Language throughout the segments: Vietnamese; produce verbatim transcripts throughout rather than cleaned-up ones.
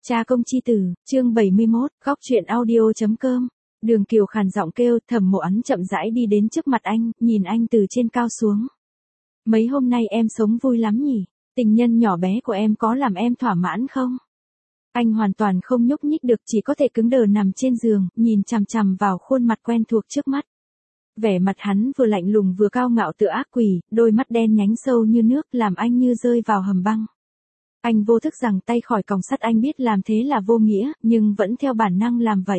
Cha công chi tử, chương bảy mươi mốt, góc truyện audio.com. Đường Kiều khàn giọng kêu, Thẩm Mộ Ấn chậm rãi đi đến trước mặt anh, nhìn anh từ trên cao xuống. Mấy hôm nay em sống vui lắm nhỉ, tình nhân nhỏ bé của em có làm em thỏa mãn không? Anh hoàn toàn không nhúc nhích được, chỉ có thể cứng đờ nằm trên giường, nhìn chằm chằm vào khuôn mặt quen thuộc trước mắt. Vẻ mặt hắn vừa lạnh lùng vừa cao ngạo tựa ác quỷ, đôi mắt đen nhánh sâu như nước, làm anh như rơi vào hầm băng. Anh vô thức giằng tay khỏi còng sắt, anh biết làm thế là vô nghĩa, nhưng vẫn theo bản năng làm vậy.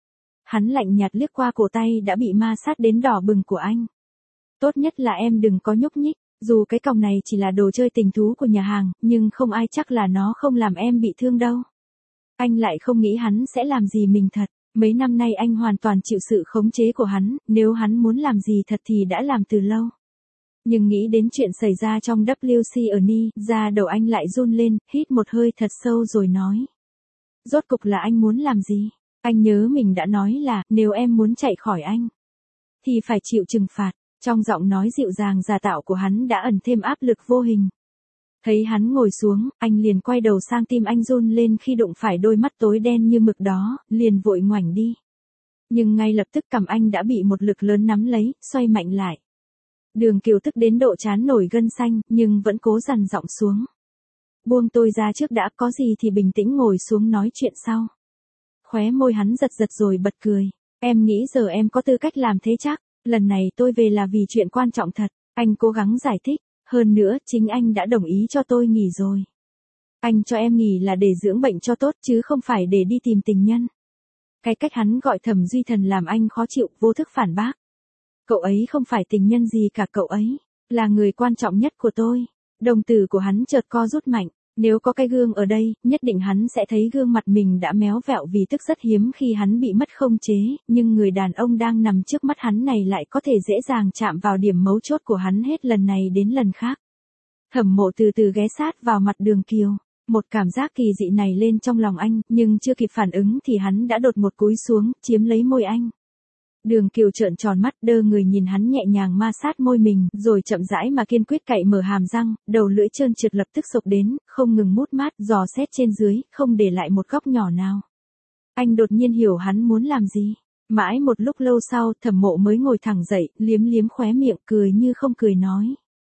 Hắn lạnh nhạt liếc qua cổ tay đã bị ma sát đến đỏ bừng của anh. Tốt nhất là em đừng có nhúc nhích, dù cái còng này chỉ là đồ chơi tình thú của nhà hàng, nhưng không ai chắc là nó không làm em bị thương đâu. Anh lại không nghĩ hắn sẽ làm gì mình thật, mấy năm nay anh hoàn toàn chịu sự khống chế của hắn, nếu hắn muốn làm gì thật thì đã làm từ lâu. Nhưng nghĩ đến chuyện xảy ra trong vê kép xê ở Ni, da đầu anh lại run lên, hít một hơi thật sâu rồi nói. Rốt cục là anh muốn làm gì? Anh nhớ mình đã nói là, nếu em muốn chạy khỏi anh, thì phải chịu trừng phạt. Trong giọng nói dịu dàng giả tạo của hắn đã ẩn thêm áp lực vô hình. Thấy hắn ngồi xuống, anh liền quay đầu sang, tim anh run lên khi đụng phải đôi mắt tối đen như mực đó, liền vội ngoảnh đi. Nhưng ngay lập tức cằm anh đã bị một lực lớn nắm lấy, xoay mạnh lại. Đường Kiều tức đến độ trán nổi gân xanh, nhưng vẫn cố dằn giọng xuống. Buông tôi ra trước đã, có gì thì bình tĩnh ngồi xuống nói chuyện sau. Khóe môi hắn giật giật rồi bật cười. Em nghĩ giờ em có tư cách làm thế chắc, lần này tôi về là vì chuyện quan trọng thật. Anh cố gắng giải thích, hơn nữa chính anh đã đồng ý cho tôi nghỉ rồi. Anh cho em nghỉ là để dưỡng bệnh cho tốt chứ không phải để đi tìm tình nhân. Cái cách hắn gọi Thẩm Duy Thần làm anh khó chịu, vô thức phản bác. Cậu ấy không phải tình nhân gì cả, cậu ấy là người quan trọng nhất của tôi. Đồng tử của hắn chợt co rút mạnh, nếu có cái gương ở đây, nhất định hắn sẽ thấy gương mặt mình đã méo vẹo vì tức rất hiếm khi hắn bị mất không chế, nhưng người đàn ông đang nằm trước mắt hắn này lại có thể dễ dàng chạm vào điểm mấu chốt của hắn hết lần này đến lần khác. Thẩm Mộ từ từ ghé sát vào mặt Đường Kiều, một cảm giác kỳ dị này lên trong lòng anh, nhưng chưa kịp phản ứng thì hắn đã đột một cúi xuống, chiếm lấy môi anh. Đường Kiều trợn tròn mắt, đơ người nhìn hắn nhẹ nhàng ma sát môi mình, rồi chậm rãi mà kiên quyết cạy mở hàm răng, đầu lưỡi trơn trượt lập tức xộc đến, không ngừng mút mát, dò xét trên dưới, không để lại một góc nhỏ nào. Anh đột nhiên hiểu hắn muốn làm gì. Mãi một lúc lâu sau, Thẩm Mộ mới ngồi thẳng dậy, liếm liếm khóe miệng, cười như không cười nói.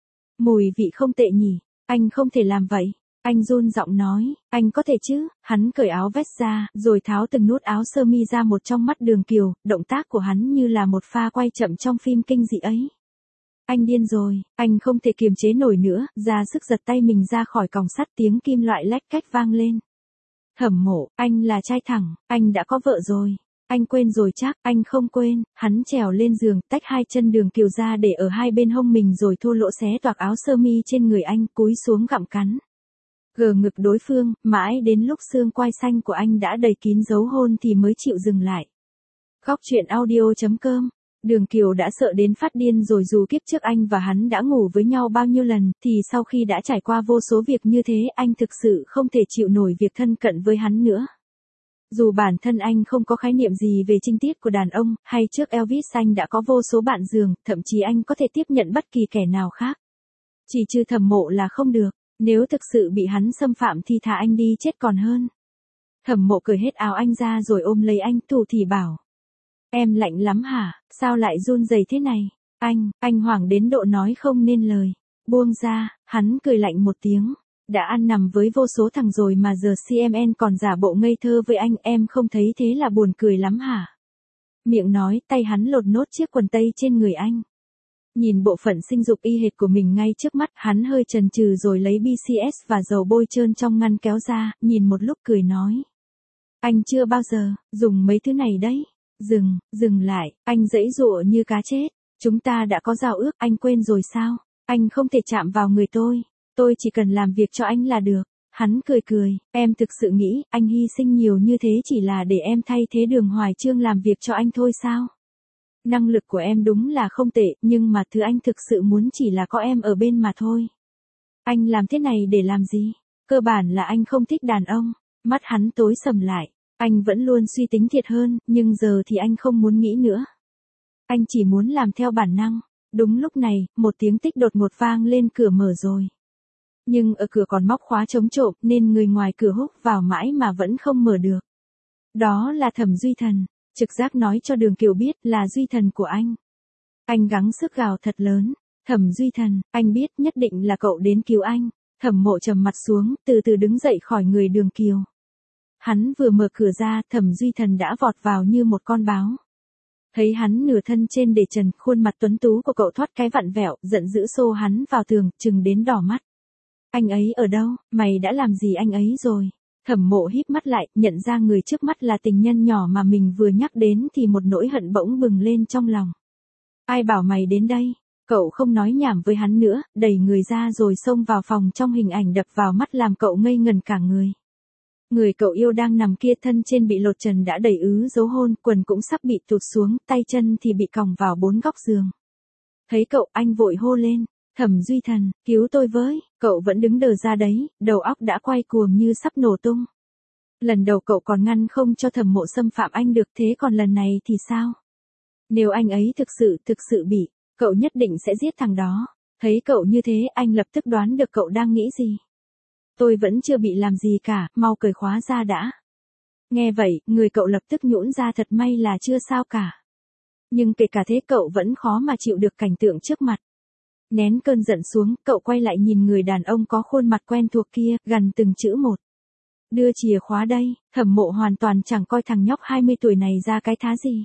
Mùi vị không tệ nhỉ, anh không thể làm vậy. Anh run giọng nói, anh có thể chứ. Hắn cởi áo vest ra, rồi tháo từng nút áo sơ mi ra, một trong mắt Đường Kiều, động tác của hắn như là một pha quay chậm trong phim kinh dị ấy. Anh điên rồi, anh không thể kiềm chế nổi nữa, ra sức giật tay mình ra khỏi còng sắt, tiếng kim loại lách cách vang lên. Thẩm Mộ, anh là trai thẳng, anh đã có vợ rồi. Anh quên rồi chắc, anh không quên. Hắn trèo lên giường, tách hai chân Đường Kiều ra để ở hai bên hông mình rồi thô lỗ xé toạc áo sơ mi trên người anh, cúi xuống gặm cắn. Gờ ngực đối phương, mãi đến lúc xương quai xanh của anh đã đầy kín dấu hôn thì mới chịu dừng lại. Góc truyện audio.com. Đường Kiều đã sợ đến phát điên rồi, dù kiếp trước anh và hắn đã ngủ với nhau bao nhiêu lần, thì sau khi đã trải qua vô số việc như thế, anh thực sự không thể chịu nổi việc thân cận với hắn nữa. Dù bản thân anh không có khái niệm gì về trinh tiết của đàn ông, hay trước Elvis anh đã có vô số bạn giường, thậm chí anh có thể tiếp nhận bất kỳ kẻ nào khác. Chỉ trừ Thẩm Mộ là không được. Nếu thực sự bị hắn xâm phạm thì thà anh đi chết còn hơn. Thẩm Mộ cởi hết áo anh ra rồi ôm lấy anh, thủ thỉ bảo. Em lạnh lắm hả, sao lại run rẩy thế này? Anh, anh hoảng đến độ nói không nên lời. Buông ra, hắn cười lạnh một tiếng. Đã ăn nằm với vô số thằng rồi mà giờ xê em en còn giả bộ ngây thơ với anh, em không thấy thế là buồn cười lắm hả? Miệng nói, tay hắn lột nốt chiếc quần tây trên người anh. Nhìn bộ phận sinh dục y hệt của mình ngay trước mắt, hắn hơi chần chừ rồi lấy bê xê ét và dầu bôi trơn trong ngăn kéo ra, nhìn một lúc cười nói. Anh chưa bao giờ dùng mấy thứ này đấy. Dừng, dừng lại, anh giãy giụa như cá chết. Chúng ta đã có giao ước, anh quên rồi sao? Anh không thể chạm vào người tôi. Tôi chỉ cần làm việc cho anh là được. Hắn cười cười, em thực sự nghĩ anh hy sinh nhiều như thế chỉ là để em thay thế Đường Hoài Chương làm việc cho anh thôi sao? Năng lực của em đúng là không tệ, nhưng mà thứ anh thực sự muốn chỉ là có em ở bên mà thôi. Anh làm thế này để làm gì? Cơ bản là anh không thích đàn ông. Mắt hắn tối sầm lại. Anh vẫn luôn suy tính thiệt hơn, nhưng giờ thì anh không muốn nghĩ nữa. Anh chỉ muốn làm theo bản năng. Đúng lúc này, một tiếng tích đột ngột vang lên, cửa mở rồi. Nhưng ở cửa còn móc khóa chống trộm nên người ngoài cửa húc vào mãi mà vẫn không mở được. Đó là Thẩm Duy Thần, trực giác nói cho Đường Kiều biết là Duy Thần của anh. Anh gắng sức gào thật lớn, Thẩm Duy Thần, anh biết nhất định là cậu đến cứu anh. Thẩm Mộ trầm mặt xuống, từ từ đứng dậy khỏi người Đường Kiều. Hắn vừa mở cửa ra, Thẩm Duy Thần đã vọt vào như một con báo. Thấy hắn nửa thân trên để trần, khuôn mặt tuấn tú của cậu thoát cái vặn vẹo, giận dữ xô hắn vào tường, chừng đến đỏ mắt. Anh ấy ở đâu, mày đã làm gì anh ấy rồi? Thẩm Mộ híp mắt lại, nhận ra người trước mắt là tình nhân nhỏ mà mình vừa nhắc đến thì một nỗi hận bỗng bừng lên trong lòng. Ai bảo mày đến đây? Cậu không nói nhảm với hắn nữa, đẩy người ra rồi xông vào phòng trong hình ảnh đập vào mắt làm cậu ngây ngần cả người. Người cậu yêu đang nằm kia thân trên bị lột trần đã đầy ứ dấu hôn, quần cũng sắp bị tụt xuống, tay chân thì bị còng vào bốn góc giường. Thấy cậu anh vội hô lên, Thẩm Duy Thần, cứu tôi với, cậu vẫn đứng đờ ra đấy, đầu óc đã quay cuồng như sắp nổ tung. Lần đầu cậu còn ngăn không cho Thẩm Mộ xâm phạm anh được, thế còn lần này thì sao? Nếu anh ấy thực sự, thực sự bị, cậu nhất định sẽ giết thằng đó. Thấy cậu như thế anh lập tức đoán được cậu đang nghĩ gì. Tôi vẫn chưa bị làm gì cả, mau cởi khóa ra đã. Nghe vậy, người cậu lập tức nhũn ra, thật may là chưa sao cả. Nhưng kể cả thế cậu vẫn khó mà chịu được cảnh tượng trước mặt. Nén cơn giận xuống, cậu quay lại nhìn người đàn ông có khuôn mặt quen thuộc kia, gần từng chữ một. Đưa chìa khóa đây. Thẩm Mộ hoàn toàn chẳng coi thằng nhóc hai mươi tuổi này ra cái thá gì.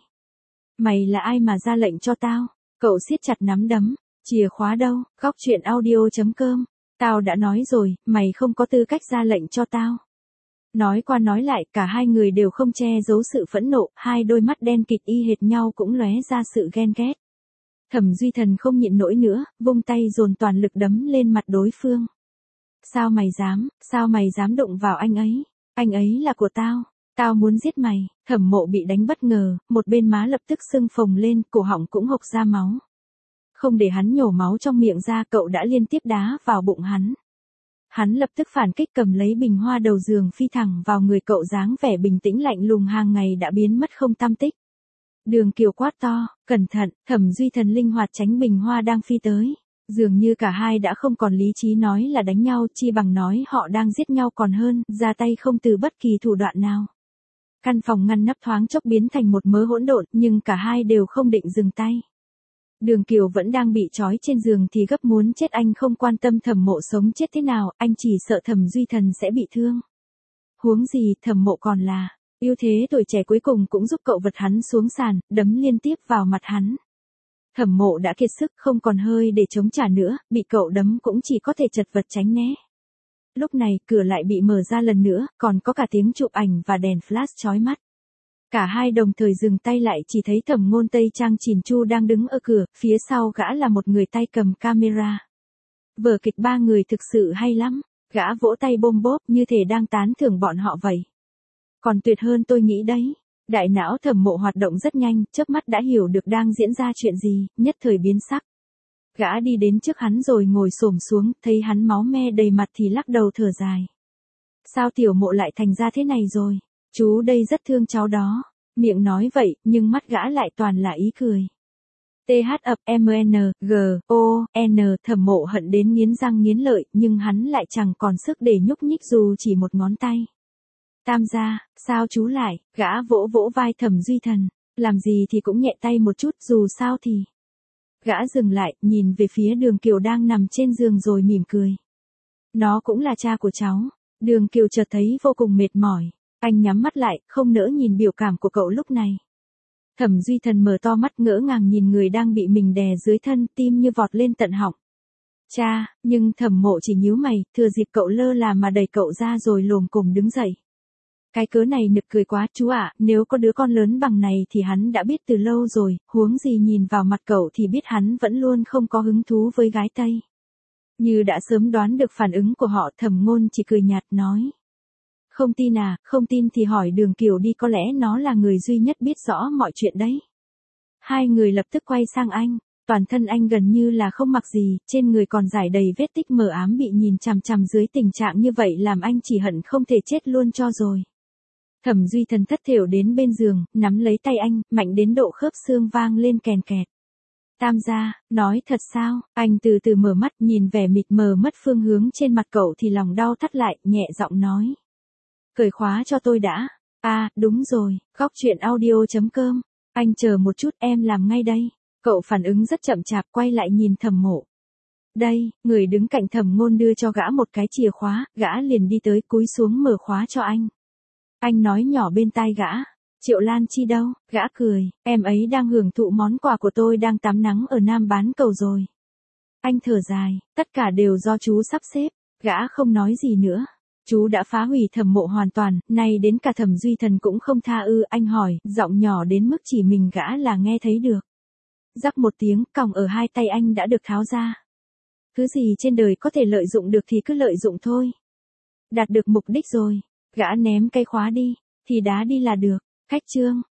Mày là ai mà ra lệnh cho tao? Cậu siết chặt nắm đấm. Chìa khóa đâu? Góc truyện audio chấm com. Tao đã nói rồi, mày không có tư cách ra lệnh cho tao. Nói qua nói lại, cả hai người đều không che giấu sự phẫn nộ, hai đôi mắt đen kịt y hệt nhau cũng lóe ra sự ghen ghét. Thẩm Duy Thần không nhịn nổi nữa, vung tay dồn toàn lực đấm lên mặt đối phương. Sao mày dám, sao mày dám đụng vào anh ấy? Anh ấy là của tao, tao muốn giết mày. Thẩm Mộ bị đánh bất ngờ, một bên má lập tức sưng phồng lên, cổ họng cũng hộc ra máu. Không để hắn nhổ máu trong miệng ra, cậu đã liên tiếp đá vào bụng hắn. Hắn lập tức phản kích, cầm lấy bình hoa đầu giường phi thẳng vào người cậu, dáng vẻ bình tĩnh lạnh lùng hàng ngày đã biến mất không tăm tích. Đường Kiều quát to, cẩn thận. Thẩm Duy Thần linh hoạt tránh bình hoa đang phi tới. Dường như cả hai đã không còn lý trí nói là đánh nhau, chi bằng nói họ đang giết nhau còn hơn, ra tay không từ bất kỳ thủ đoạn nào. Căn phòng ngăn nắp thoáng chốc biến thành một mớ hỗn độn, nhưng cả hai đều không định dừng tay. Đường Kiều vẫn đang bị trói trên giường thì gấp muốn chết, anh không quan tâm Thẩm Mộ sống chết thế nào, anh chỉ sợ Thẩm Duy Thần sẽ bị thương. Huống gì Thẩm Mộ còn là ưu thế tuổi trẻ, cuối cùng cũng giúp cậu vật hắn xuống sàn, đấm liên tiếp vào mặt hắn. Thẩm Mộ đã kiệt sức, không còn hơi để chống trả nữa, bị cậu đấm cũng chỉ có thể chật vật tránh né. Lúc này, cửa lại bị mở ra lần nữa, còn có cả tiếng chụp ảnh và đèn flash chói mắt. Cả hai đồng thời dừng tay lại, chỉ thấy Thẩm Ngôn Tây trang chỉn chu đang đứng ở cửa, phía sau gã là một người tay cầm camera. Vở kịch ba người thực sự hay lắm, gã vỗ tay bôm bốp như thể đang tán thưởng bọn họ vậy. Còn tuyệt hơn tôi nghĩ đấy. Đại não Thẩm Mộ hoạt động rất nhanh, chớp mắt đã hiểu được đang diễn ra chuyện gì, nhất thời biến sắc. Gã đi đến trước hắn rồi ngồi xổm xuống, thấy hắn máu me đầy mặt thì lắc đầu thở dài. Sao Tiểu Mộ lại thành ra thế này rồi? Chú đây rất thương cháu đó. Miệng nói vậy, nhưng mắt gã lại toàn là ý cười. T H ập M N G O N. Thẩm Mộ hận đến nghiến răng nghiến lợi, nhưng hắn lại chẳng còn sức để nhúc nhích dù chỉ một ngón tay. Tam gia, sao chú lại? Gã vỗ vỗ vai Thẩm Duy Thần. Làm gì thì cũng nhẹ tay một chút, dù sao thì. Gã dừng lại, nhìn về phía Đường Kiều đang nằm trên giường rồi mỉm cười. Nó cũng là cha của cháu. Đường Kiều chợt thấy vô cùng mệt mỏi. Anh nhắm mắt lại, không nỡ nhìn biểu cảm của cậu lúc này. Thẩm Duy Thần mở to mắt ngỡ ngàng nhìn người đang bị mình đè dưới thân, tim như vọt lên tận họng. Cha, nhưng Thẩm Mộ chỉ nhíu mày, thừa dịp cậu lơ là mà đẩy cậu ra rồi lồm cồm đứng dậy. Cái cớ này nực cười quá, chú ạ, nếu có đứa con lớn bằng này thì hắn đã biết từ lâu rồi, huống gì nhìn vào mặt cậu thì biết hắn vẫn luôn không có hứng thú với gái Tây. Như đã sớm đoán được phản ứng của họ, Thẩm Ngôn chỉ cười nhạt nói. Không tin à, không tin thì hỏi Đường Kiều đi, có lẽ nó là người duy nhất biết rõ mọi chuyện đấy. Hai người lập tức quay sang anh, toàn thân anh gần như là không mặc gì, trên người còn rải đầy vết tích mờ ám, bị nhìn chằm chằm dưới tình trạng như vậy làm anh chỉ hận không thể chết luôn cho rồi. Thẩm Duy Thần thất thểu đến bên giường, nắm lấy tay anh, mạnh đến độ khớp xương vang lên kèn kẹt. Tam gia, nói thật sao? Anh từ từ mở mắt nhìn vẻ mịt mờ mất phương hướng trên mặt cậu thì lòng đau thắt lại, nhẹ giọng nói. Cởi khóa cho tôi đã. À, đúng rồi, góc chuyện audio.com. Anh chờ một chút, em làm ngay đây. Cậu phản ứng rất chậm chạp, quay lại nhìn Thẩm Mộ. Đây, người đứng cạnh Thẩm Ngôn đưa cho gã một cái chìa khóa, gã liền đi tới cúi xuống mở khóa cho anh. Anh nói nhỏ bên tai gã. Triệu Lan Chi đâu? Gã cười, em ấy đang hưởng thụ món quà của tôi, đang tắm nắng ở Nam Bán Cầu rồi. Anh thở dài, tất cả đều do chú sắp xếp. Gã không nói gì nữa. Chú đã phá hủy Thẩm Mộ hoàn toàn, nay đến cả Thẩm Duy Thần cũng không tha ư? Anh hỏi, giọng nhỏ đến mức chỉ mình gã là nghe thấy được. Rắc một tiếng, còng ở hai tay anh đã được tháo ra. Thứ gì trên đời có thể lợi dụng được thì cứ lợi dụng thôi. Đạt được mục đích rồi, gã ném cây khóa đi, thì đá đi là được. Khách trương,